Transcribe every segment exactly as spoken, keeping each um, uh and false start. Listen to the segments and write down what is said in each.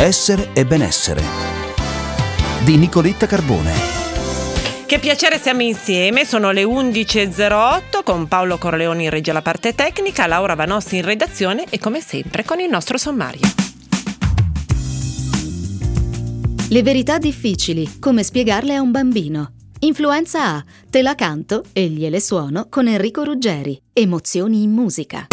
Essere e benessere di Nicoletta Carbone. Che piacere, siamo insieme, sono le undici e zero otto con Paolo Corleoni in regia alla parte tecnica, Laura Vanossi in redazione e come sempre con il nostro sommario. Le verità difficili, come spiegarle a un bambino. Influenza A, te la canto e gliele suono con Enrico Ruggeri. Emozioni in musica.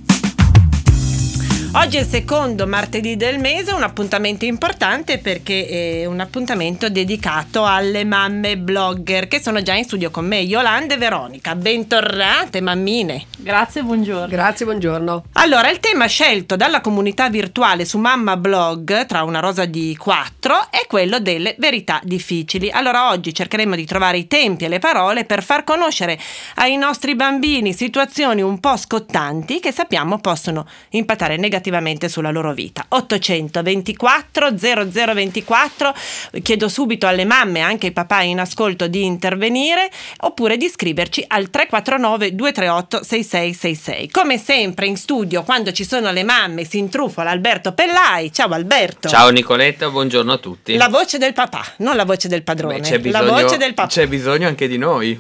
Oggi è il secondo martedì del mese, un appuntamento importante perché è un appuntamento dedicato alle mamme blogger che sono già in studio con me, Yolanda e Veronica. Bentornate mammine. Grazie, buongiorno. Grazie, buongiorno. Allora, il tema scelto dalla comunità virtuale su Mamma Blog, tra una rosa di quattro, è quello delle verità difficili. Allora oggi cercheremo di trovare i tempi e le parole per far conoscere ai nostri bambini situazioni un po' scottanti che sappiamo possono impattare negativamente sulla loro vita. ottocentoventiquattro zero zero ventiquattro, chiedo subito alle mamme, anche ai papà in ascolto, di intervenire oppure di scriverci al tre quattro nove due tre otto sei sei sei sei. Come sempre in studio, quando ci sono le mamme, si intrufola Alberto Pellai. Ciao Alberto. Ciao Nicoletta, buongiorno a tutti. La voce del papà, non la voce del padrone. Beh, c'è bisogno, la voce del papà. C'è bisogno anche di noi.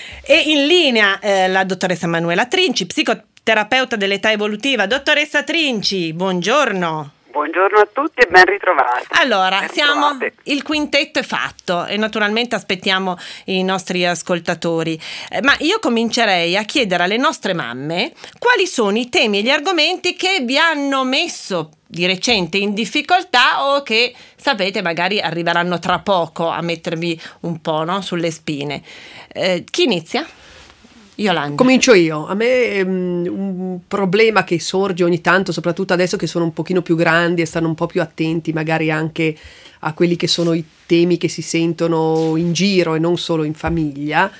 E in linea eh, la dottoressa Manuela Trinci, psicoterapeuta dell'età evolutiva. Dottoressa Trinci, buongiorno. Buongiorno a tutti e ben ritrovati. Allora, ben siamo, ritrovate. Il quintetto è fatto e naturalmente aspettiamo i nostri ascoltatori, eh, ma io comincerei a chiedere alle nostre mamme quali sono i temi e gli argomenti che vi hanno messo di recente in difficoltà o che sapete magari arriveranno tra poco a mettervi un po', no, sulle spine. Eh, chi inizia? Yolanda. Comincio io. A me um, un problema che sorge ogni tanto, soprattutto adesso che sono un pochino più grandi e stanno un po' più attenti magari anche a quelli che sono i temi che si sentono in giro e non solo in famiglia.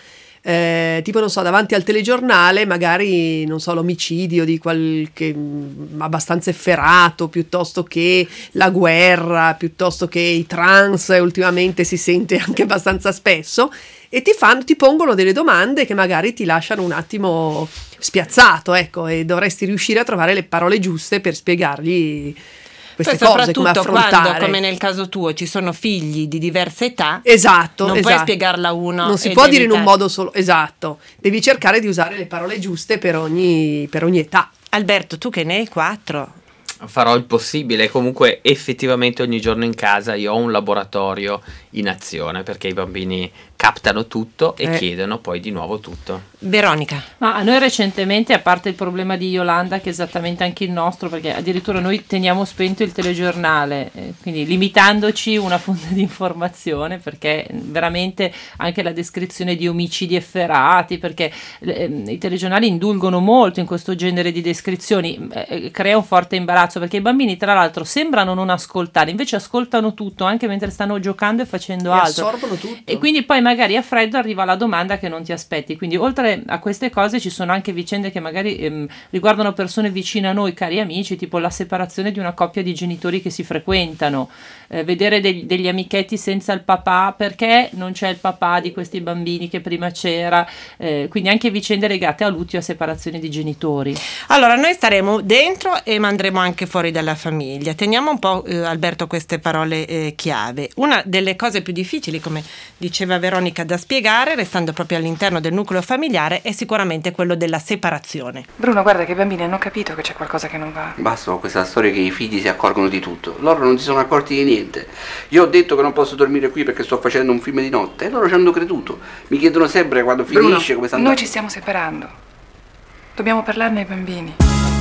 Eh, tipo non so, davanti al telegiornale magari non so l'omicidio di qualche mh, abbastanza efferato, piuttosto che la guerra, piuttosto che i trans, ultimamente si sente anche abbastanza spesso, e ti fanno, ti pongono delle domande che magari ti lasciano un attimo spiazzato, ecco, e dovresti riuscire a trovare le parole giuste per spiegargli queste Poi cose, come soprattutto affrontare. quando, come nel caso tuo, ci sono figli di diverse età, esatto, non esatto. puoi spiegarla a uno. Non si e può devi dire in un dare- modo solo, esatto. Devi cercare di usare le parole giuste per ogni, per ogni età. Alberto, tu che ne hai quattro. Farò il possibile. Comunque effettivamente ogni giorno in casa io ho un laboratorio in azione perché i bambini captano tutto e Eh. chiedono poi di nuovo tutto. Veronica. Ma a noi recentemente, a parte il problema di Yolanda, che è esattamente anche il nostro, perché addirittura noi teniamo spento il telegiornale, eh, quindi limitandoci una fonte di informazione, perché veramente anche la descrizione di omicidi efferati, perché eh, i telegiornali indulgono molto in questo genere di descrizioni, eh, crea un forte imbarazzo, perché i bambini tra l'altro sembrano non ascoltare, invece ascoltano tutto anche mentre stanno giocando e facendo E altro. assorbono tutto. E quindi poi magari a freddo arriva la domanda che non ti aspetti. Quindi oltre a queste cose ci sono anche vicende che magari ehm, riguardano persone vicine a noi, cari amici, tipo la separazione di una coppia di genitori che si frequentano, eh, vedere degli, degli amichetti senza il papà, perché non c'è il papà di questi bambini che prima c'era, eh, quindi anche vicende legate a lutti o a separazione di genitori. Allora, noi staremo dentro e andremo anche fuori dalla famiglia. Teniamo un po', eh, Alberto, queste parole eh, chiave. Una delle cose più difficili, come diceva Veronica, da spiegare, restando proprio all'interno del nucleo familiare, è sicuramente quello della separazione. Bruno, guarda che i bambini hanno capito che c'è qualcosa che non va. Basta con questa storia che i figli si accorgono di tutto. Loro non si sono accorti di niente. Io ho detto che non posso dormire qui perché sto facendo un film di notte e loro ci hanno creduto. Mi chiedono sempre quando Bruno, finisce, come sta andando. noi ci stiamo separando. Dobbiamo parlarne ai bambini.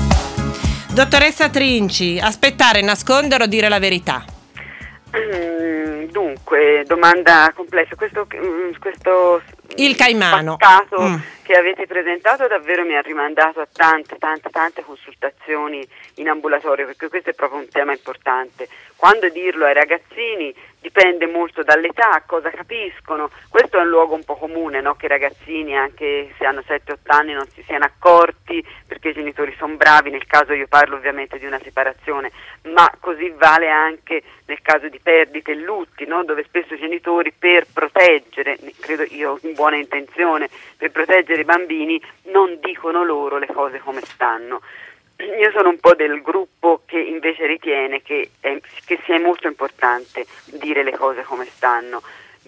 Dottoressa Trinci, aspettare, nascondere o dire la verità? Mm, dunque, domanda complessa. Questo, mm, questo Il Caimano. caso Mm. che avete presentato davvero mi ha rimandato a tante, tante, tante consultazioni in ambulatorio, perché questo è proprio un tema importante. Quando dirlo ai ragazzini dipende molto dall'età, cosa capiscono. Questo è un luogo un po' comune, no? Che i ragazzini, anche se hanno sette otto anni, non si siano accorti perché i genitori sono bravi. Nel caso io parlo ovviamente di una separazione, ma così vale anche nel caso di perdite e lutti, no? Dove spesso i genitori, per proteggere, credo io in buona intenzione, per proteggere i bambini non dicono loro le cose come stanno. io sono un po' del gruppo che invece ritiene che, è, che sia molto importante dire le cose come stanno,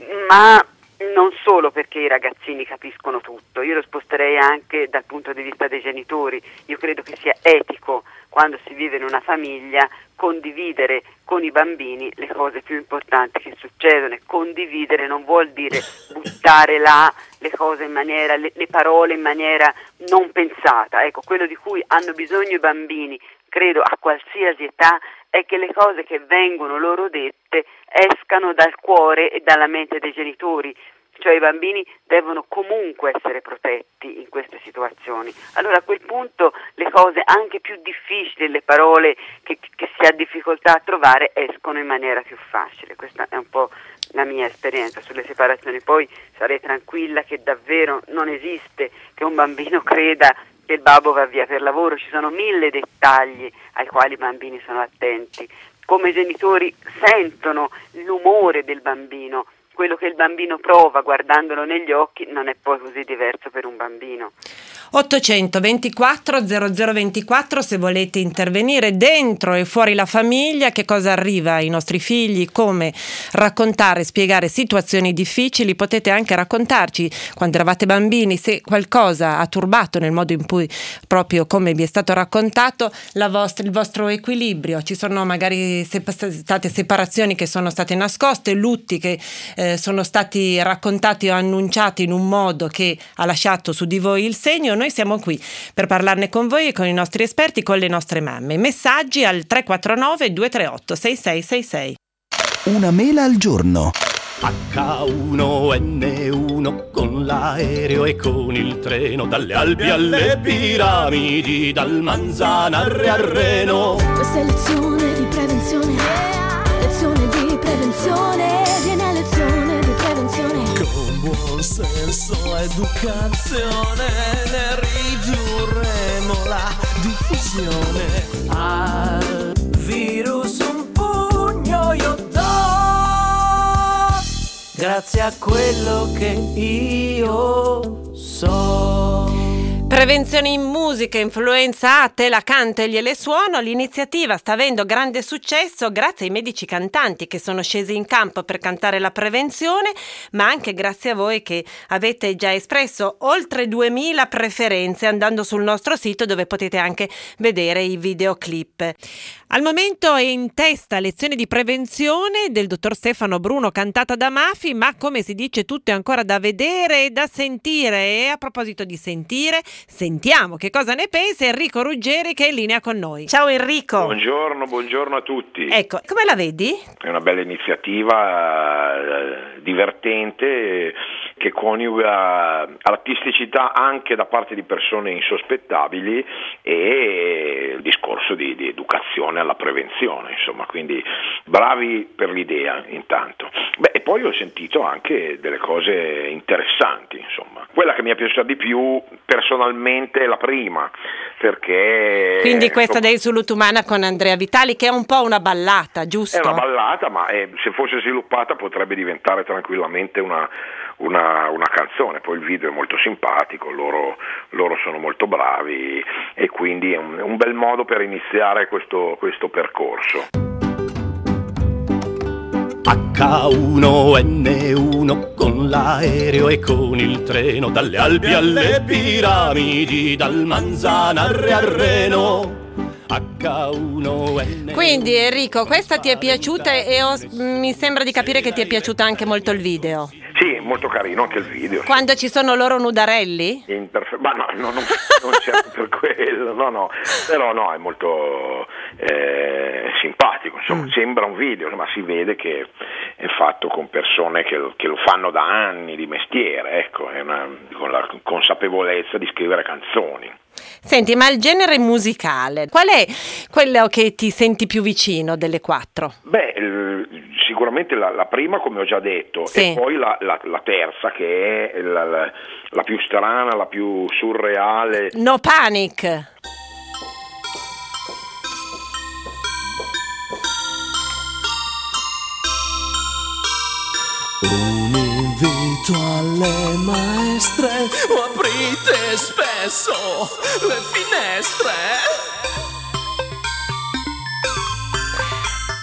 ma non solo perché i ragazzini capiscono tutto, io lo sposterei anche dal punto di vista dei genitori. Io credo che sia etico, quando si vive in una famiglia, condividere con i bambini le cose più importanti che succedono. E condividere non vuol dire buttare là le cose in maniera, le, le parole in maniera non pensata. Ecco, quello di cui hanno bisogno i bambini, credo a qualsiasi età, è che le cose che vengono loro dette escano dal cuore e dalla mente dei genitori. Cioè i bambini devono comunque essere protetti in queste situazioni. Allora a quel punto le cose anche più difficili, le parole che, che si ha difficoltà a trovare, escono in maniera più facile. Questa è un po' la mia esperienza sulle separazioni. Poi sarei tranquilla che davvero non esiste che un bambino creda che il babbo va via per lavoro. Ci sono mille dettagli ai quali i bambini sono attenti. Come genitori sentono l'umore del bambino. Quello che il bambino prova guardandolo negli occhi non è poi così diverso per un bambino. ottocentoventiquattro zero zero ventiquattro se volete intervenire dentro e fuori la famiglia, che cosa arriva ai nostri figli, come raccontare, spiegare situazioni difficili. Potete anche raccontarci quando eravate bambini, se qualcosa ha turbato nel modo in cui, proprio come vi è stato raccontato, la vostra, il vostro equilibrio. Ci sono magari state separazioni che sono state nascoste, lutti che eh, sono stati raccontati o annunciati in un modo che ha lasciato su di voi il segno. Noi siamo qui per parlarne con voi e con i nostri esperti, con le nostre mamme. Messaggi al tre quattro nove due tre otto sei sei sei sei. Una mela al giorno. acca uno enne uno con l'aereo e con il treno, dalle Alpi alle piramidi, dal Manzanarre al Reno. Questa è lezione di prevenzione, lezione di prevenzione, viene lezione di prevenzione. Con buon senso, educazione, ne ridurremo la diffusione. Al virus un pugno io do, grazie a quello che io so. Prevenzione in musica, influenza A, te la canto e gliele suono. L'iniziativa sta avendo grande successo grazie ai medici cantanti che sono scesi in campo per cantare la prevenzione, ma anche grazie a voi che avete già espresso oltre duemila preferenze andando sul nostro sito, dove potete anche vedere i videoclip. Al momento è in testa lezione di prevenzione del dottor Stefano Bruno, cantata da Mafi, ma come si dice tutto è ancora da vedere e da sentire. E a proposito di sentire, sentiamo che cosa ne pensa Enrico Ruggeri, che è in linea con noi. Ciao Enrico. Buongiorno, buongiorno a tutti. Ecco, come la vedi? È una bella iniziativa eh, divertente, che coniuga artisticità anche da parte di persone insospettabili e il discorso di, di educazione alla prevenzione, insomma, quindi bravi per l'idea intanto. Beh, e poi ho sentito anche delle cose interessanti, insomma. Quella che mi è piaciuta di più personalmente è la prima, perché... Quindi questa insomma, dei Sulutumana con Andrea Vitali, che è un po' una ballata, giusto? È una ballata, ma è, se fosse sviluppata potrebbe diventare tranquillamente una, una, una canzone. Poi il video è molto simpatico, loro, loro sono molto bravi e quindi è un, un bel modo per iniziare questo, questo percorso. acca uno enne uno con l'aereo e con il treno, dalle Alpi alle piramidi, dal Manzanarre al Reno. acca uno enne uno. Quindi Enrico, questa ti è piaciuta e ho, mi sembra di capire che ti è piaciuto anche molto il video. Sì, molto carino anche il video. Quando ci sono loro nudarelli? Imperfe- ma no, no, no non certo per quello, no, no, però no, è molto eh, simpatico, insomma, mm. sembra un video, ma si vede che è fatto con persone che, che lo fanno da anni di mestiere, ecco, è una, con la consapevolezza di scrivere canzoni. Senti, ma il genere musicale, qual è quello che ti senti più vicino delle quattro? Beh, il, sicuramente la, la prima, come ho già detto, sì. E poi la, la, la terza, che è la, la, la più strana, la più surreale. No Panic! Un invito alle maestre, aprite spesso le finestre.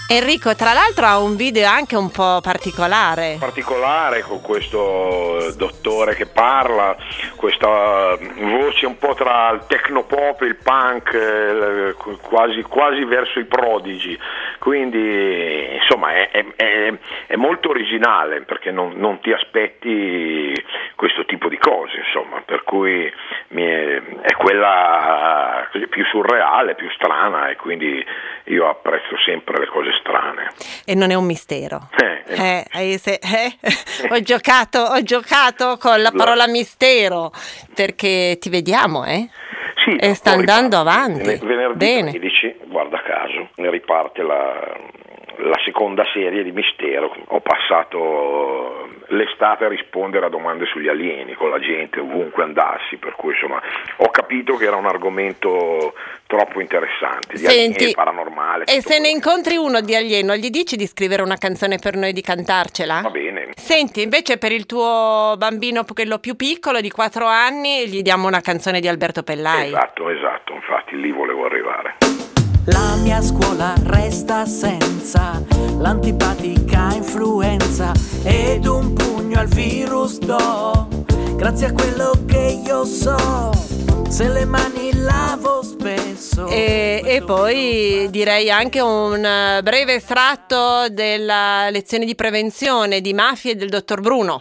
Enrico, tra l'altro ha un video anche un po' particolare. Particolare con questo dottore che parla, questa voce un po' tra il tecnopop e il punk, eh, quasi, quasi verso i Prodigi. Quindi insomma è, è, è, è molto originale, perché non, non ti aspetti questo tipo di cose, insomma, per cui mi è, è quella più surreale, più strana, e quindi io apprezzo sempre le cose strane. E non è un mistero. Eh, eh. Eh, se, eh, ho giocato, ho giocato con la parola mistero, perché ti vediamo, eh? Sì, e sta andando riparte. avanti. Venerdì Bene. tredici, guarda caso, ne riparte la, la seconda serie di Mistero. Ho passato l'estate a rispondere a domande sugli alieni con la gente ovunque andassi, per cui insomma ho capito che era un argomento troppo interessante, di Senti, alieni, paranormale. E se ne incontri uno di alieno, gli dici di scrivere una canzone per noi, di cantarcela? Va bene. Senti, invece per il tuo bambino, quello più piccolo di quattro anni, gli diamo una canzone di Alberto Pellai. Esatto, esatto, infatti lì volevo arrivare. La mia scuola resta senza l'antipatica influenza ed un pugno al virus do, grazie a quello che io so, se le mani lavo spesso. E, e poi direi anche un breve estratto della lezione di prevenzione di mafie del dottor Bruno.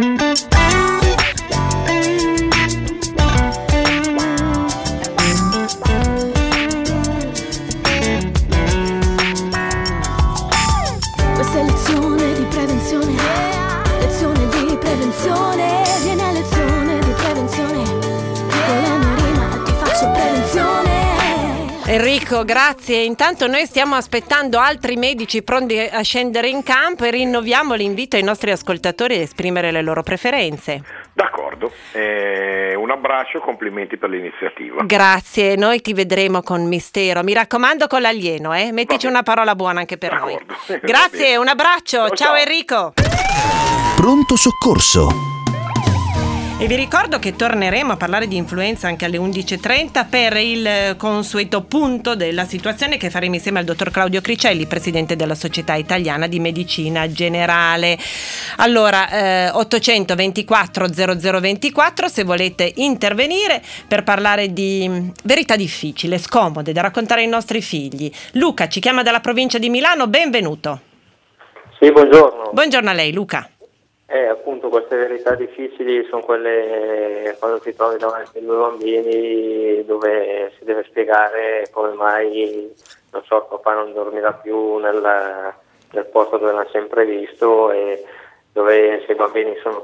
Questa è lezione di prevenzione, lezione di prevenzione, vieni a lezione di prevenzione, con la mia rima ti faccio prevenzione. Enrico, grazie. Intanto noi stiamo aspettando altri medici pronti a scendere in campo e rinnoviamo l'invito ai nostri ascoltatori ad esprimere le loro preferenze. D'accordo, eh, un abbraccio, complimenti per l'iniziativa. Grazie, noi ti vedremo con Mistero. Mi raccomando, con l'alieno, eh? Mettici una parola buona anche per D'accordo. noi. Grazie, un abbraccio. Ciao, Ciao, ciao. Enrico. Pronto soccorso. E vi ricordo che torneremo a parlare di influenza anche alle undici e trenta per il consueto punto della situazione che faremo insieme al dottor Claudio Cricelli, presidente della Società Italiana di Medicina Generale. Allora, eh, ottocentoventiquattro zero zero ventiquattro se volete intervenire per parlare di verità difficili, scomode da raccontare ai nostri figli. Luca ci chiama dalla provincia di Milano, benvenuto. Sì, buongiorno. Buongiorno a lei, Luca. Eh, appunto, queste verità difficili sono quelle quando ti trovi davanti a due bambini dove si deve spiegare come mai, non so, il papà non dormirà più nel, nel posto dove l'ha sempre visto, e dove se i bambini sono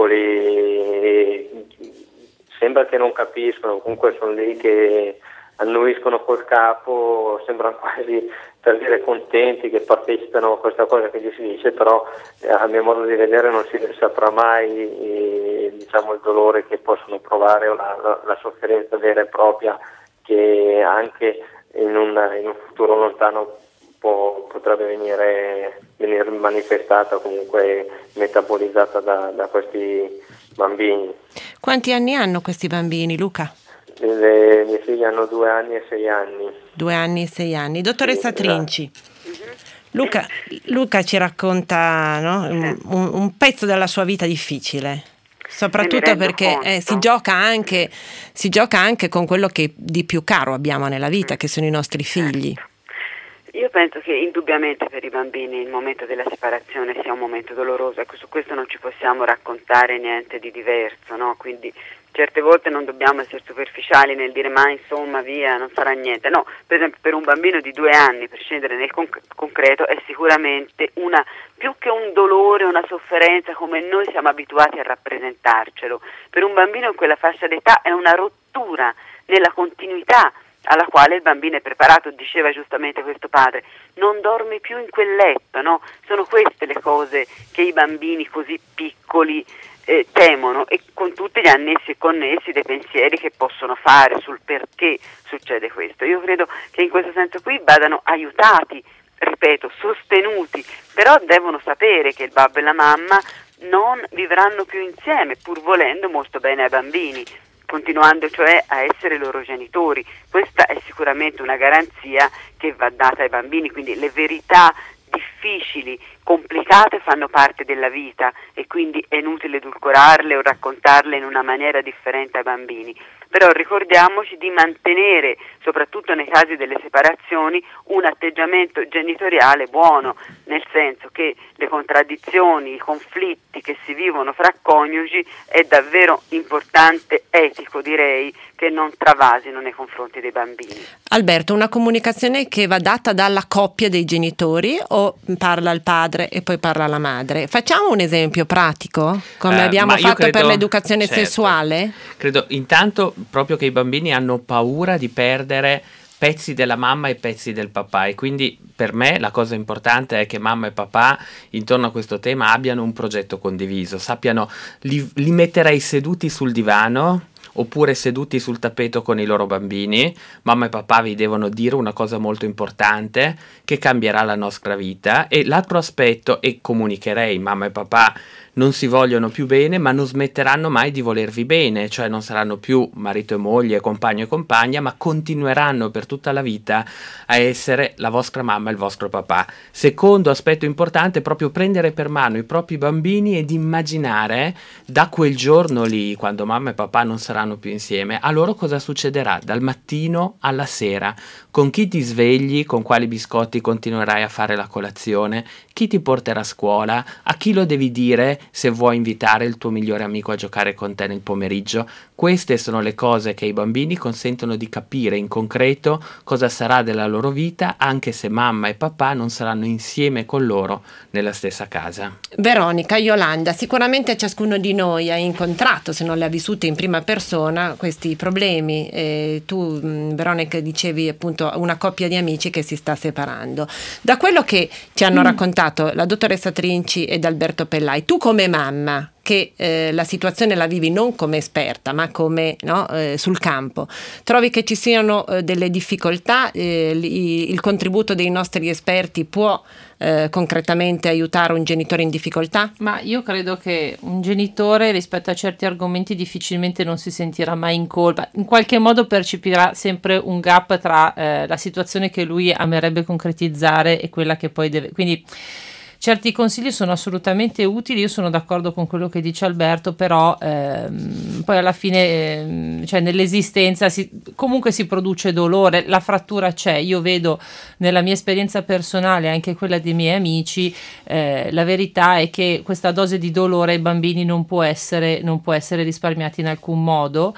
piccoli sembra che non capiscono, comunque sono lì che annuiscono col capo, sembrano quasi, per dire, contenti che partecipano a questa cosa che gli si dice, però eh, a mio modo di vedere non si saprà mai eh, diciamo il dolore che possono provare o la, la, la sofferenza vera e propria che anche in un, in un futuro lontano può, potrebbe venire, venire manifestata o comunque metabolizzata da, da questi bambini. Quanti anni hanno questi bambini, Luca? Le mie figlie hanno due anni e sei anni. Due anni e sei anni. Dottoressa Sì, Trinci, Luca, Luca ci racconta, no, un, un pezzo della sua vita difficile, soprattutto perché eh, si gioca anche si gioca anche con quello che di più caro abbiamo nella vita, che sono i nostri figli. Io penso che indubbiamente per i bambini il momento della separazione sia un momento doloroso, ecco, su questo non ci possiamo raccontare niente di diverso, no? Quindi certe volte non dobbiamo essere superficiali nel dire ma insomma via, non sarà niente. No, per esempio per un bambino di due anni, per scendere nel conc- concreto, è sicuramente una, più che un dolore, una sofferenza come noi siamo abituati a rappresentarcelo. Per un bambino in quella fascia d'età è una rottura nella continuità alla quale il bambino è preparato, diceva giustamente questo padre, non dorme più in quel letto, no? Sono queste le cose che i bambini così piccoli eh, temono, e con tutti gli annessi e connessi dei pensieri che possono fare sul perché succede questo. Io credo che in questo senso qui vadano aiutati, ripeto, sostenuti, però devono sapere che il babbo e la mamma non vivranno più insieme, pur volendo molto bene ai bambini, continuando cioè a essere loro genitori. Questa è sicuramente una garanzia che va data ai bambini, quindi le verità difficili, complicate, fanno parte della vita e quindi è inutile edulcorarle o raccontarle in una maniera differente ai bambini. Però ricordiamoci di mantenere, soprattutto nei casi delle separazioni, un atteggiamento genitoriale buono, nel senso che le contraddizioni, i conflitti che si vivono fra coniugi è davvero importante, etico direi, che non travasino nei confronti dei bambini. Alberto, una comunicazione che va data dalla coppia dei genitori o parla il padre e poi parla la madre? Facciamo un esempio pratico, come Eh, abbiamo ma io fatto credo- per l'educazione certo. sessuale? Credo intanto proprio che i bambini hanno paura di perdere pezzi della mamma e pezzi del papà, e quindi per me la cosa importante è che mamma e papà intorno a questo tema abbiano un progetto condiviso, sappiano, li, li metterei seduti sul divano oppure seduti sul tappeto con i loro bambini. Mamma e papà vi devono dire una cosa molto importante che cambierà la nostra vita, e l'altro aspetto, e comunicherei, mamma e papà non si vogliono più bene ma non smetteranno mai di volervi bene, cioè non saranno più marito e moglie, compagno e compagna, ma continueranno per tutta la vita a essere la vostra mamma e il vostro papà. Secondo aspetto importante è proprio prendere per mano i propri bambini ed immaginare da quel giorno lì, quando mamma e papà non saranno più insieme, a loro cosa succederà dal mattino alla sera, con chi ti svegli, con quali biscotti continuerai a fare la colazione, chi ti porterà a scuola, a chi lo devi dire se vuoi invitare il tuo migliore amico a giocare con te nel pomeriggio. Queste sono le cose che ai bambini consentono di capire in concreto cosa sarà della loro vita, anche se mamma e papà non saranno insieme con loro nella stessa casa. Veronica, Yolanda, sicuramente ciascuno di noi ha incontrato, se non le ha vissute in prima persona, questi problemi. Eh, tu, mh, Veronica, dicevi appunto una coppia di amici che si sta separando. Da quello che ci hanno mm. raccontato la dottoressa Trinci ed Alberto Pellai, tu come mamma, che eh, la situazione la vivi non come esperta ma come no, eh, sul campo, trovi che ci siano eh, delle difficoltà? Eh, li, il contributo dei nostri esperti può eh, concretamente aiutare un genitore in difficoltà? Ma io credo che un genitore rispetto a certi argomenti difficilmente non si sentirà mai in colpa, in qualche modo percepirà sempre un gap tra eh, la situazione che lui amerebbe concretizzare e quella che poi deve, quindi certi consigli sono assolutamente utili. Io sono d'accordo con quello che dice Alberto, però ehm, poi alla fine ehm, cioè nell'esistenza si, comunque si produce dolore, la frattura c'è. Io vedo nella mia esperienza personale, anche quella dei miei amici, eh, la verità è che questa dose di dolore ai bambini non può essere, non può essere risparmiata in alcun modo.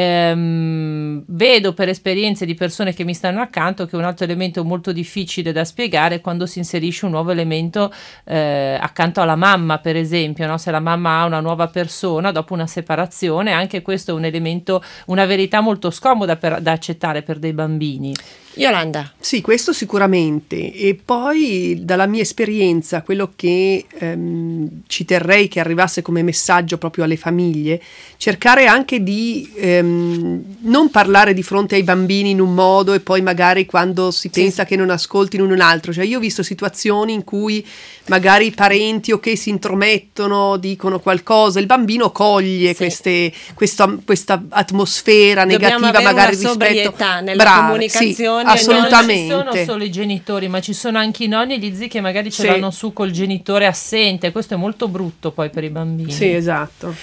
Ehm, vedo per esperienze di persone che mi stanno accanto che un altro elemento molto difficile da spiegare è quando si inserisce un nuovo elemento eh, accanto alla mamma, per esempio, no? Se la mamma ha una nuova persona dopo una separazione, anche questo è un elemento, una verità molto scomoda per, da accettare per dei bambini. Yolanda. Sì, questo sicuramente. E poi dalla mia esperienza, quello che ehm, ci terrei che arrivasse come messaggio proprio alle famiglie, cercare anche di ehm, non parlare di fronte ai bambini in un modo e poi magari quando si Sì. pensa che non ascoltino in un altro. Cioè io ho visto situazioni in cui magari i parenti o che si intromettono, dicono qualcosa, il bambino coglie Sì. queste, questa, questa atmosfera Dobbiamo negativa avere magari una rispetto sobrietà nella Brava, comunicazione. sì, assolutamente. Non ci sono solo i genitori, ma ci sono anche i nonni e gli zii che magari ce Sì. l'hanno su col genitore assente. Questo è molto brutto poi per i bambini. Sì, esatto.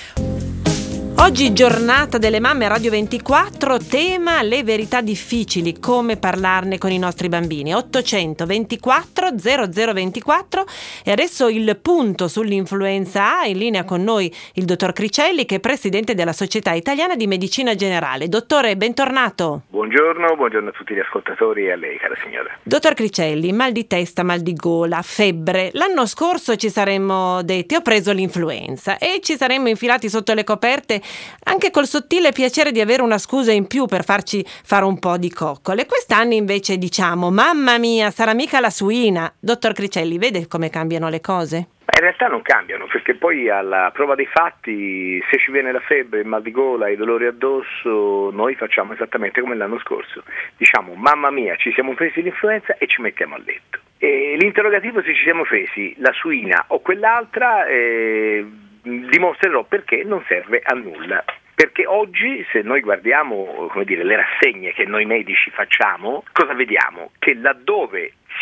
Oggi giornata delle mamme a Radio ventiquattro, tema le verità difficili, come parlarne con i nostri bambini. ottocento ventiquattro zero zero ventiquattro. E adesso il punto sull'influenza A, in linea con noi il dottor Cricelli, che è presidente della Società Italiana di Medicina Generale. Dottore, bentornato. Buongiorno, buongiorno a tutti gli ascoltatori e a lei, cara signora. Dottor Cricelli, mal di testa, mal di gola, febbre. L'anno scorso ci saremmo detti ho preso l'influenza e ci saremmo infilati sotto le coperte anche col sottile piacere di avere una scusa in più per farci fare un po' di coccole. Quest'anno invece diciamo mamma mia, sarà mica la suina. Dottor Cricelli, vede come cambiano le cose? In realtà non cambiano, perché poi alla prova dei fatti, se ci viene la febbre, il mal di gola, i dolori addosso, noi facciamo esattamente come l'anno scorso. Diciamo mamma mia, ci siamo presi l'influenza e ci mettiamo a letto. E l'interrogativo se ci siamo presi la suina o quell'altra eh, dimostrerò perché non serve a nulla. Perché oggi, se noi guardiamo, come dire, le rassegne che noi medici facciamo, cosa vediamo? Che laddove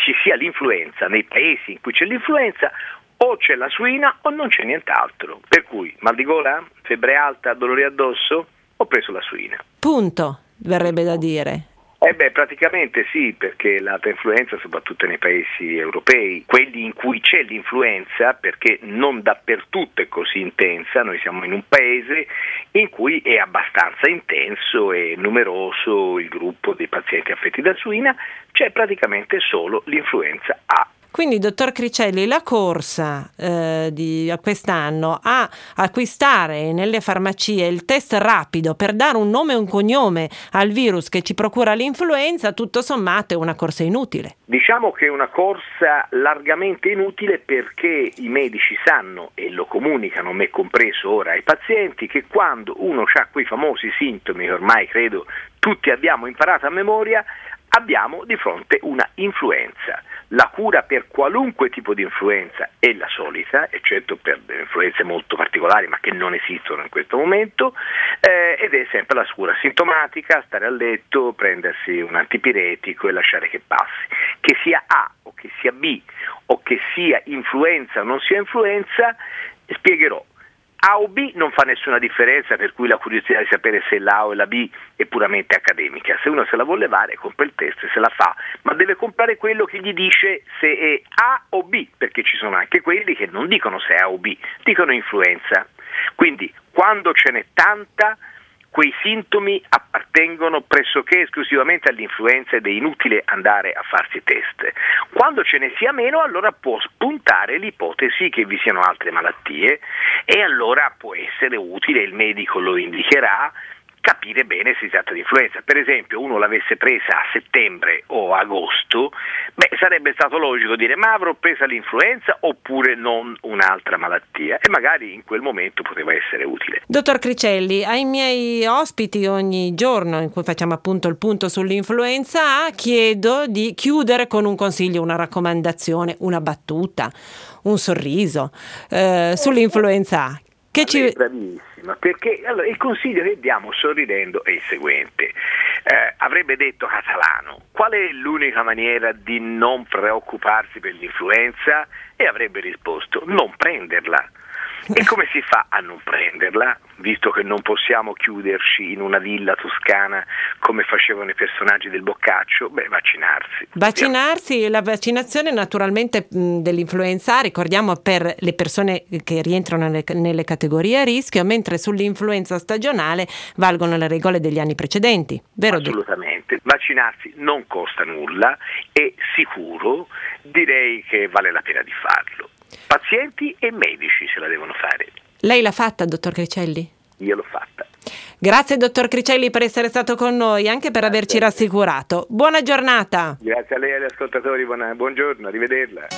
ci sia l'influenza nei paesi in cui c'è l'influenza, o c'è la suina o non c'è nient'altro. Per cui mal di gola, febbre alta, dolori addosso, ho preso la suina. Punto, verrebbe da dire. Eh beh, praticamente sì, perché l'alta influenza, soprattutto nei paesi europei, quelli in cui c'è l'influenza, perché non dappertutto è così intensa, noi siamo in un paese in cui è abbastanza intenso e numeroso il gruppo dei pazienti affetti da suina, c'è praticamente solo l'influenza A. Quindi, dottor Cricelli, la corsa eh, di quest'anno a acquistare nelle farmacie il test rapido per dare un nome e un cognome al virus che ci procura l'influenza, tutto sommato è una corsa inutile. Diciamo che è una corsa largamente inutile, perché i medici sanno e lo comunicano, me compreso ora, ai pazienti, che quando uno ha quei famosi sintomi che ormai credo tutti abbiamo imparato a memoria, abbiamo di fronte una influenza. La cura per qualunque tipo di influenza è la solita, eccetto per influenze molto particolari ma che non esistono in questo momento, eh, ed è sempre la cura sintomatica, stare a letto, prendersi un antipiretico e lasciare che passi. Che sia A o che sia B o che sia influenza o non sia influenza, spiegherò. A o B non fa nessuna differenza, per cui la curiosità di sapere se la A o la B è puramente accademica. Se uno se la vuole levare, compra il test e se la fa, ma deve comprare quello che gli dice se è A o B, perché ci sono anche quelli che non dicono se è A o B, dicono influenza. Quindi quando ce n'è tanta, quei sintomi appartengono pressoché esclusivamente all'influenza ed è inutile andare a farsi test. Quando ce ne sia meno, allora può spuntare l'ipotesi che vi siano altre malattie e allora può essere utile, il medico lo indicherà, capire bene se si tratta di influenza. Per esempio, uno l'avesse presa a settembre o agosto, beh, sarebbe stato logico dire ma avrò presa l'influenza oppure non un'altra malattia, e magari in quel momento poteva essere utile. Dottor Cricelli, ai miei ospiti ogni giorno in cui facciamo appunto il punto sull'influenza A, chiedo di chiudere con un consiglio, una raccomandazione, una battuta, un sorriso eh, sull'influenza A. Che ci... Bravissima, perché allora, il consiglio che diamo sorridendo è il seguente. Eh, avrebbe detto Catalano: qual è l'unica maniera di non preoccuparsi per l'influenza? E avrebbe risposto: non prenderla. E come si fa a non prenderla, visto che non possiamo chiuderci in una villa toscana come facevano i personaggi del Boccaccio? Beh, vaccinarsi. Vaccinarsi, la vaccinazione naturalmente mh, dell'influenza, ricordiamo, per le persone che rientrano nelle, nelle categorie a rischio, mentre sull'influenza stagionale valgono le regole degli anni precedenti, vero? Assolutamente. Vaccinarsi non costa nulla, è sicuro, direi che vale la pena di farlo. Pazienti e medici se la devono fare. Lei l'ha fatta, dottor Cricelli? Io l'ho fatta. Grazie, dottor Cricelli, per essere stato con noi, anche per Grazie averci rassicurato. Buona giornata. Grazie a lei e agli ascoltatori, buona, buongiorno, arrivederla.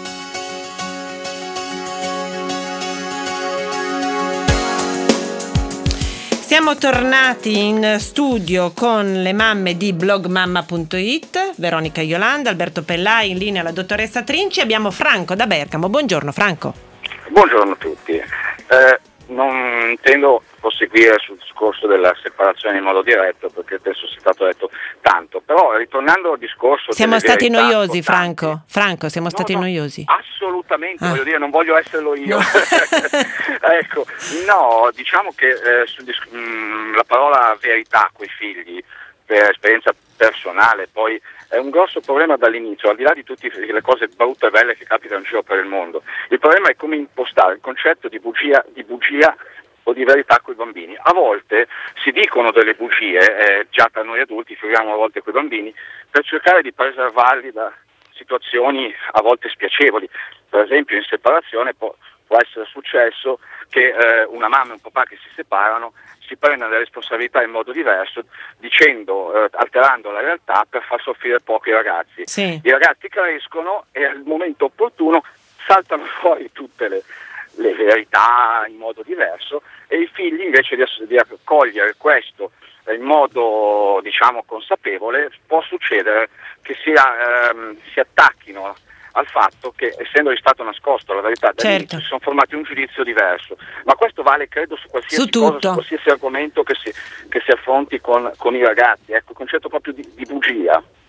Siamo tornati in studio con le mamme di blogmamma punto it, Veronica Iolanda, Alberto Pellai, in linea la dottoressa Trinci. Abbiamo Franco da Bergamo. Buongiorno Franco. Buongiorno a tutti. Eh, non intendo proseguire sul discorso della separazione in modo diretto, perché adesso è stato detto tanto, però ritornando al discorso siamo stati noiosi, importanti. Franco Franco siamo no, stati no, noiosi assolutamente, ah. voglio dire, non voglio esserlo io. No. Ecco, no, diciamo che eh, su, mh, la parola verità coi figli, per esperienza personale, poi è un grosso problema dall'inizio, al di là di tutte le cose brutte e belle che capitano in giro per il mondo. Il problema è come impostare il concetto di bugia, di bugia o di verità coi bambini. A volte si dicono delle bugie, eh, già tra noi adulti, figuriamo a volte coi bambini, per cercare di preservarli da situazioni a volte spiacevoli. Per esempio in separazione può, può essere successo che eh, una mamma e un papà che si separano si prendano le responsabilità in modo diverso, dicendo, eh, alterando la realtà per far soffrire poco i ragazzi. Sì. I ragazzi crescono e al momento opportuno saltano fuori tutte le, le verità in modo diverso, e i figli invece di, di accogliere questo in modo, diciamo, consapevole, può succedere che sia, ehm, si attacchino al fatto che, essendo stato nascosto la verità dall'inizio, certo, si sono formati un giudizio diverso. Ma questo vale, credo, su qualsiasi su cosa, su qualsiasi argomento che si, che si affronti con, con i ragazzi. Ecco, il concetto proprio di, di bugia.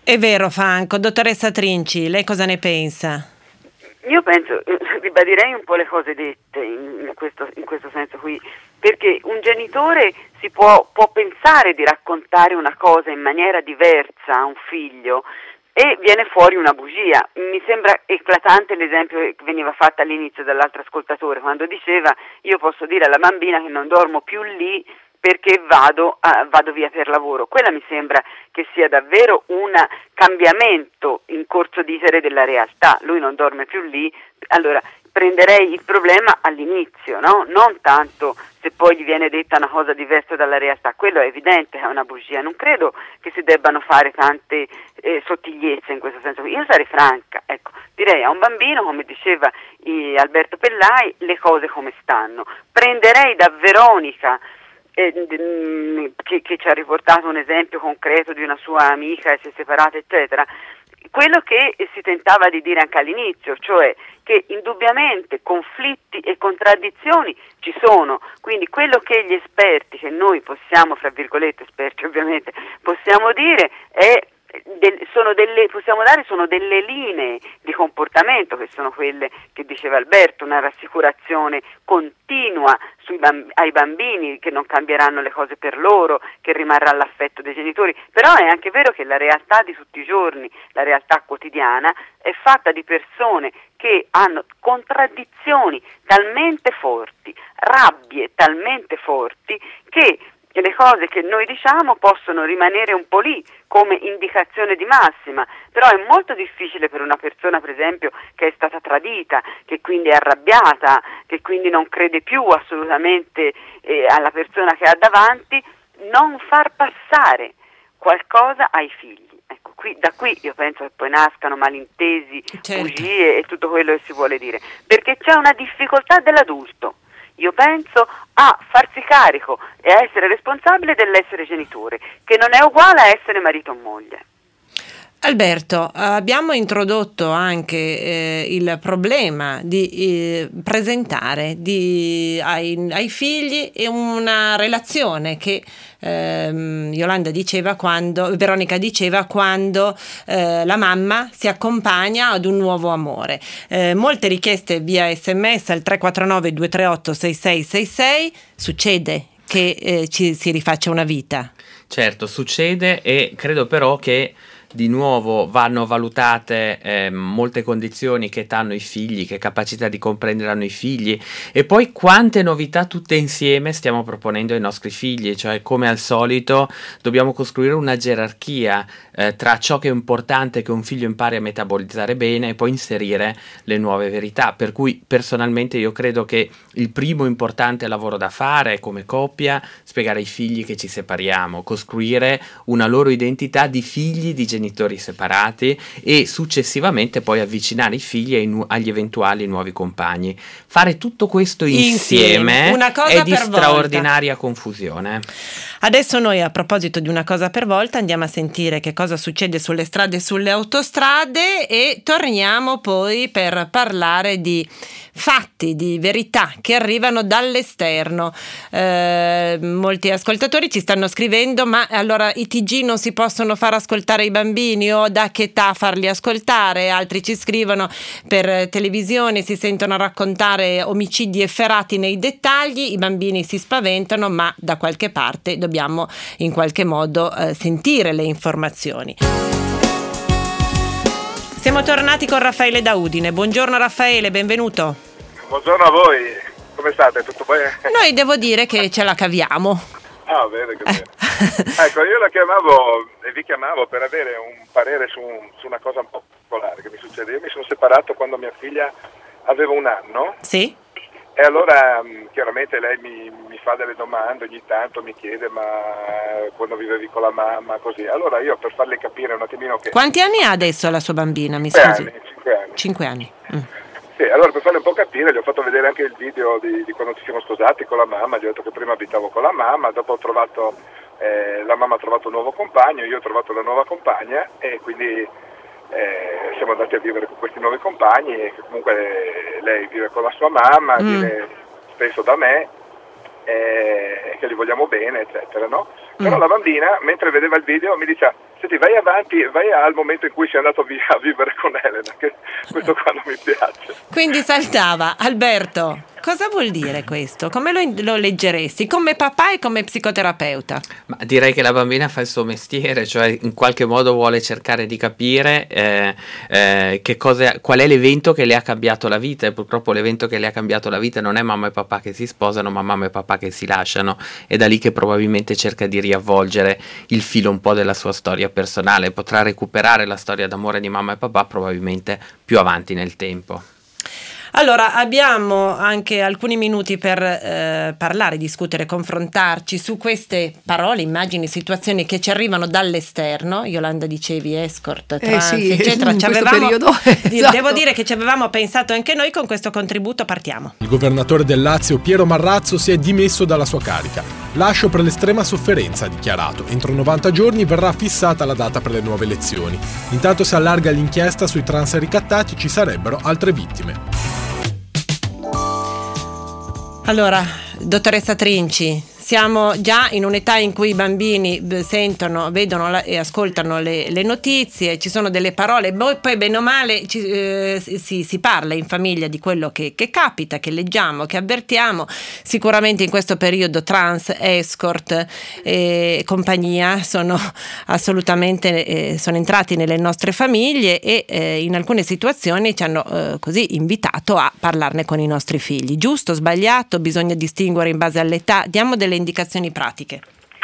È vero, Franco. Dottoressa Trinci, lei cosa ne pensa? Io penso, ribadirei un po' le cose dette in questo, in questo senso qui, perché un genitore si può, può pensare di raccontare una cosa in maniera diversa a un figlio e viene fuori una bugia. Mi sembra eclatante l'esempio che veniva fatto all'inizio dall'altro ascoltatore, quando diceva: io posso dire alla bambina che non dormo più lì perché vado, uh, vado via per lavoro. Quella mi sembra che sia davvero un cambiamento in corso d'iter della realtà. Lui non dorme più lì, allora prenderei il problema all'inizio, no? Non tanto se poi gli viene detta una cosa diversa dalla realtà. Quello è evidente che è una bugia. Non credo che si debbano fare tante eh, sottigliezze in questo senso. Io sarei franca, ecco, direi a un bambino, come diceva eh, Alberto Pellai, le cose come stanno. Prenderei da Veronica, Che, che ci ha riportato un esempio concreto di una sua amica che si è separata, eccetera, quello che si tentava di dire anche all'inizio, cioè che indubbiamente conflitti e contraddizioni ci sono, quindi quello che gli esperti, che noi possiamo, fra virgolette esperti ovviamente, possiamo dire è Del, sono delle, possiamo dare sono delle linee di comportamento, che sono quelle che diceva Alberto, una rassicurazione continua sui bamb- ai bambini, che non cambieranno le cose per loro, che rimarrà l'affetto dei genitori. Però è anche vero che la realtà di tutti i giorni, la realtà quotidiana, è fatta di persone che hanno contraddizioni talmente forti, rabbie talmente forti, che le cose che noi diciamo possono rimanere un po' lì come indicazione di massima, però è molto difficile per una persona, per esempio, che è stata tradita, che quindi è arrabbiata, che quindi non crede più assolutamente eh, alla persona che ha davanti, non far passare qualcosa ai figli. Ecco, qui, da qui io penso che poi nascano malintesi, certo, bugie e tutto quello che si vuole dire, perché c'è una difficoltà dell'adulto. Io penso a farsi carico e a essere responsabile dell'essere genitore, che non è uguale a essere marito o moglie. Alberto, abbiamo introdotto anche eh, il problema di eh, presentare di, ai, ai figli una relazione che ehm, Yolanda diceva quando, Veronica diceva quando eh, la mamma si accompagna ad un nuovo amore. Eh, molte richieste via sms al tre quattro nove due tre otto sei sei sei sei. Succede che eh, ci si rifaccia una vita? Certo, succede, e credo però che di nuovo vanno valutate eh, molte condizioni, che età hanno i figli, che capacità di comprendere hanno i figli, e poi quante novità tutte insieme stiamo proponendo ai nostri figli. Cioè, come al solito dobbiamo costruire una gerarchia eh, tra ciò che è importante che un figlio impari a metabolizzare bene e poi inserire le nuove verità. Per cui personalmente io credo che il primo importante lavoro da fare è, come coppia, spiegare ai figli che ci separiamo, costruire una loro identità di figli di genitori separati, e successivamente poi avvicinare i figli ai nu- agli eventuali nuovi compagni. Fare tutto questo insieme, insieme. Una cosa è di per straordinaria volta. Confusione. Adesso noi, a proposito di una cosa per volta, andiamo a sentire che cosa succede sulle strade e sulle autostrade, e torniamo poi per parlare di fatti, di verità che arrivano dall'esterno. Eh, molti ascoltatori ci stanno scrivendo: ma allora i T G non si possono far ascoltare ai bambini, o da che età farli ascoltare? Altri ci scrivono: per televisione si sentono raccontare omicidi efferati nei dettagli, i bambini si spaventano, ma da qualche parte dobbiamo in qualche modo eh, sentire le informazioni. Siamo tornati con Raffaele da Udine. Buongiorno Raffaele, benvenuto. Buongiorno a voi, come state? Tutto bene? Noi devo dire che ce la caviamo. Ah, bene, che bene. Ecco, io la chiamavo e vi chiamavo per avere un parere su, un, su una cosa un po' particolare che mi succede. Io mi sono separato quando mia figlia aveva un anno. Sì. E allora chiaramente lei mi, mi fa delle domande, ogni tanto mi chiede: ma quando vivevi con la mamma, così. Allora io, per farle capire un attimino che... Quanti anni ha adesso la sua bambina, mi cinque scusi? Anni, cinque anni. Cinque anni. Mm. Sì, allora per farle un po' capire, gli ho fatto vedere anche il video di, di quando ci siamo sposati con la mamma. Gli ho detto che prima abitavo con la mamma, dopo ho trovato, eh, la mamma ha trovato un nuovo compagno, io ho trovato una nuova compagna, e quindi eh, siamo andati a vivere con questi nuovi compagni, e che comunque lei vive con la sua mamma, mm. vive spesso da me, e eh, che li vogliamo bene, eccetera, no? Mm. Però la bambina, mentre vedeva il video, mi diceva: Senti, vai avanti, vai al momento in cui sei andato via a vivere con Elena, che questo qua non mi piace. Quindi saltava. Alberto, cosa vuol dire questo? Come lo, lo leggeresti? Come papà e come psicoterapeuta? Ma direi che la bambina fa il suo mestiere, cioè in qualche modo vuole cercare di capire eh, eh, che cosa, qual è l'evento che le ha cambiato la vita, e purtroppo l'evento che le ha cambiato la vita non è mamma e papà che si sposano, ma mamma e papà che si lasciano. È da lì che probabilmente cerca di riavvolgere il filo un po' della sua storia personale. Potrà recuperare la storia d'amore di mamma e papà probabilmente più avanti nel tempo. Allora, abbiamo anche alcuni minuti per eh, parlare, discutere, confrontarci su queste parole, immagini, situazioni che ci arrivano dall'esterno. Yolanda, dicevi escort, trans, eh sì, eccetera. in Ci questo avevamo, periodo, esatto. Devo dire che ci avevamo pensato anche noi. Con questo contributo partiamo. Il governatore del Lazio, Piero Marrazzo, si è dimesso dalla sua carica. Lascio per l'estrema sofferenza, ha dichiarato. Entro novanta giorni verrà fissata la data per le nuove elezioni. Intanto si allarga l'inchiesta sui trans ricattati, ci sarebbero altre vittime. Allora, dottoressa Trinci, siamo già in un'età in cui i bambini sentono, vedono la, e ascoltano le, le notizie, ci sono delle parole, poi, poi bene o male ci, eh, si, si parla in famiglia di quello che, che capita, che leggiamo, che avvertiamo. Sicuramente in questo periodo trans, escort e compagnia sono assolutamente eh, sono entrati nelle nostre famiglie e eh, in alcune situazioni ci hanno eh, così invitato a parlarne con i nostri figli. Giusto, sbagliato, bisogna distinguere in base all'età, diamo delle indicazioni pratiche.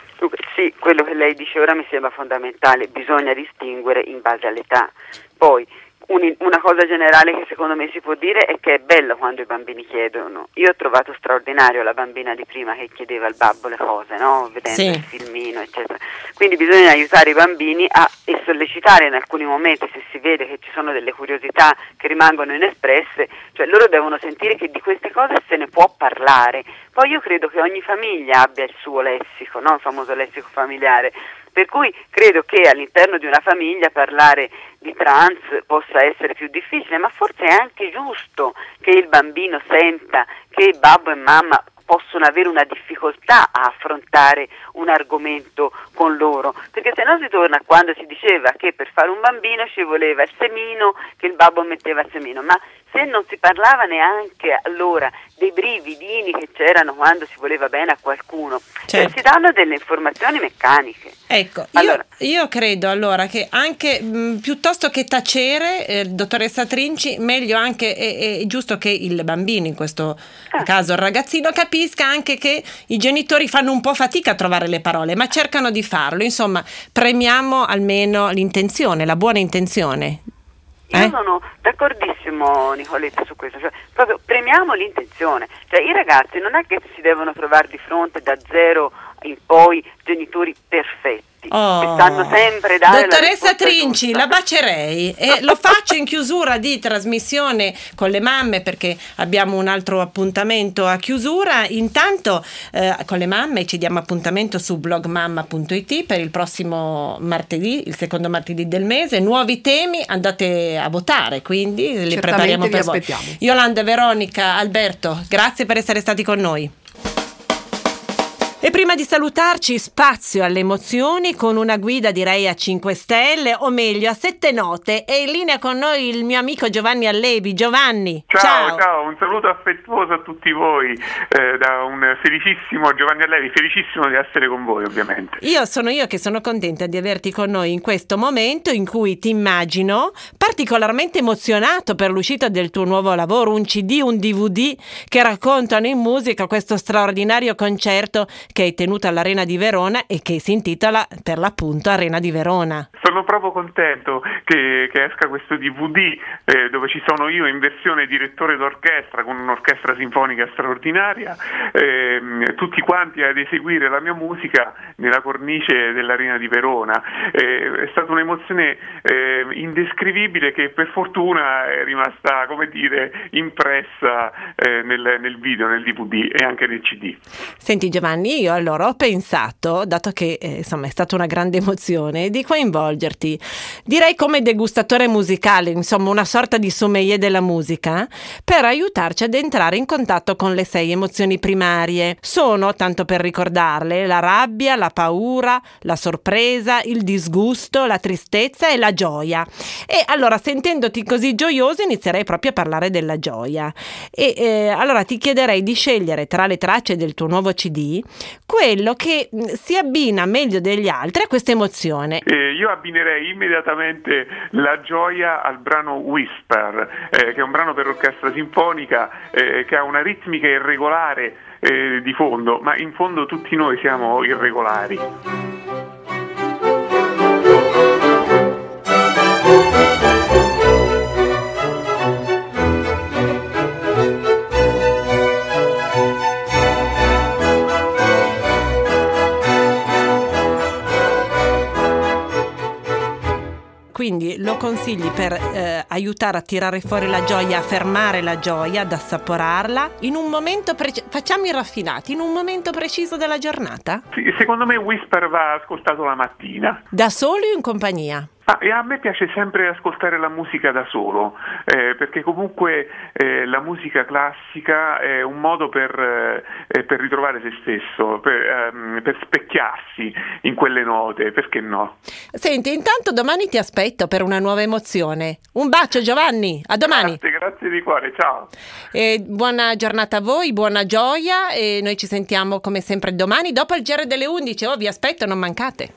Sì, quello che lei dice ora mi sembra fondamentale, bisogna distinguere in base all'età. Poi un, una cosa generale che secondo me si può dire è che è bello quando i bambini chiedono. Io ho trovato straordinario la bambina di prima che chiedeva al babbo le cose, no? Vedendo sì. il filmino, eccetera. Quindi bisogna aiutare i bambini a, e sollecitare in alcuni momenti, se si vede che ci sono delle curiosità che rimangono inespresse, cioè loro devono sentire che di queste cose se ne può parlare. Poi io credo che ogni famiglia abbia il suo lessico, no? Il famoso lessico familiare. Per cui credo che all'interno di una famiglia parlare di trans possa essere più difficile, ma forse è anche giusto che il bambino senta che babbo e mamma possono avere una difficoltà a affrontare un argomento con loro, perché se no si torna a quando si diceva che per fare un bambino ci voleva il semino, che il babbo metteva il semino, ma se non si parlava neanche allora dei brividini che c'erano quando si voleva bene a qualcuno, certo. Cioè si danno delle informazioni meccaniche. Ecco, allora, io, io credo allora che anche mh, piuttosto che tacere, eh, dottoressa Trinci, meglio anche, è, è giusto che il bambino, in questo ah. caso il ragazzino, capisca anche che i genitori fanno un po' fatica a trovare le parole, ma cercano di farlo. Insomma, premiamo almeno l'intenzione, la buona intenzione. Io eh? sono d'accordissimo, Nicoletta, su questo, cioè proprio premiamo l'intenzione, cioè i ragazzi non è che si devono trovare di fronte da zero in poi genitori perfetti. Oh. Che sanno sempre dare dottoressa la Trinci, giusta. la bacerei e lo faccio in chiusura di trasmissione con le mamme, perché abbiamo un altro appuntamento a chiusura. Intanto eh, con le mamme ci diamo appuntamento su blogmamma punto it per il prossimo martedì, il secondo martedì del mese. Nuovi temi, andate a votare, quindi li certamente prepariamo per voi. Aspettiamo. Yolanda, Veronica, Alberto, grazie per essere stati con noi. E prima di salutarci, spazio alle emozioni con una guida direi a cinque stelle, o meglio a sette note. È in linea con noi il mio amico Giovanni Allevi. Giovanni, ciao. Ciao, ciao un saluto affettuoso a tutti voi eh, da un felicissimo Giovanni Allevi, felicissimo di essere con voi ovviamente. Io sono io che sono contenta di averti con noi in questo momento in cui ti immagino particolarmente emozionato per l'uscita del tuo nuovo lavoro, un C D, un D V D che raccontano in musica questo straordinario concerto che hai tenuto all'Arena di Verona e che si intitola per l'appunto Arena di Verona. Sono proprio contento che, che esca questo D V D eh, dove ci sono io in versione direttore d'orchestra con un'orchestra sinfonica straordinaria, eh, tutti quanti ad eseguire la mia musica nella cornice dell'Arena di Verona. Eh, è stata un'emozione eh, indescrivibile che per fortuna è rimasta, come dire, impressa eh, nel, nel video, nel D V D e anche nel C D. Senti Giovanni, io allora ho pensato, dato che eh, insomma è stata una grande emozione, di coinvolgerti, direi come degustatore musicale, insomma una sorta di sommelier della musica, per aiutarci ad entrare in contatto con le sei emozioni primarie. Sono, tanto per ricordarle, la rabbia, la paura, la sorpresa, il disgusto, la tristezza e la gioia. E allora, sentendoti così gioioso, inizierei proprio a parlare della gioia. E eh, allora ti chiederei di scegliere tra le tracce del tuo nuovo C D quello che mh, si abbina meglio degli altri a questa emozione. Eh, io abbinerei immediatamente la gioia al brano Whisper, eh, che è un brano per orchestra sinfonica, eh, che ha una ritmica irregolare eh, di fondo, ma in fondo tutti noi siamo irregolari. Quindi lo consigli per eh, aiutare a tirare fuori la gioia, a fermare la gioia, ad assaporarla in un momento preciso. Facciamo i raffinati, in un momento preciso della giornata? Sì, secondo me Whisper va ascoltato la mattina. Da solo o in compagnia? Ah, e a me piace sempre ascoltare la musica da solo, eh, perché comunque eh, la musica classica è un modo per, eh, per ritrovare se stesso, per, ehm, per specchiarsi in quelle note, perché no? Senti, intanto domani ti aspetto per una nuova emozione. Un bacio Giovanni, a domani. Grazie, grazie di cuore, ciao. E buona giornata a voi, buona gioia, e noi ci sentiamo come sempre domani dopo il G R delle undici. Oh, vi aspetto, non mancate.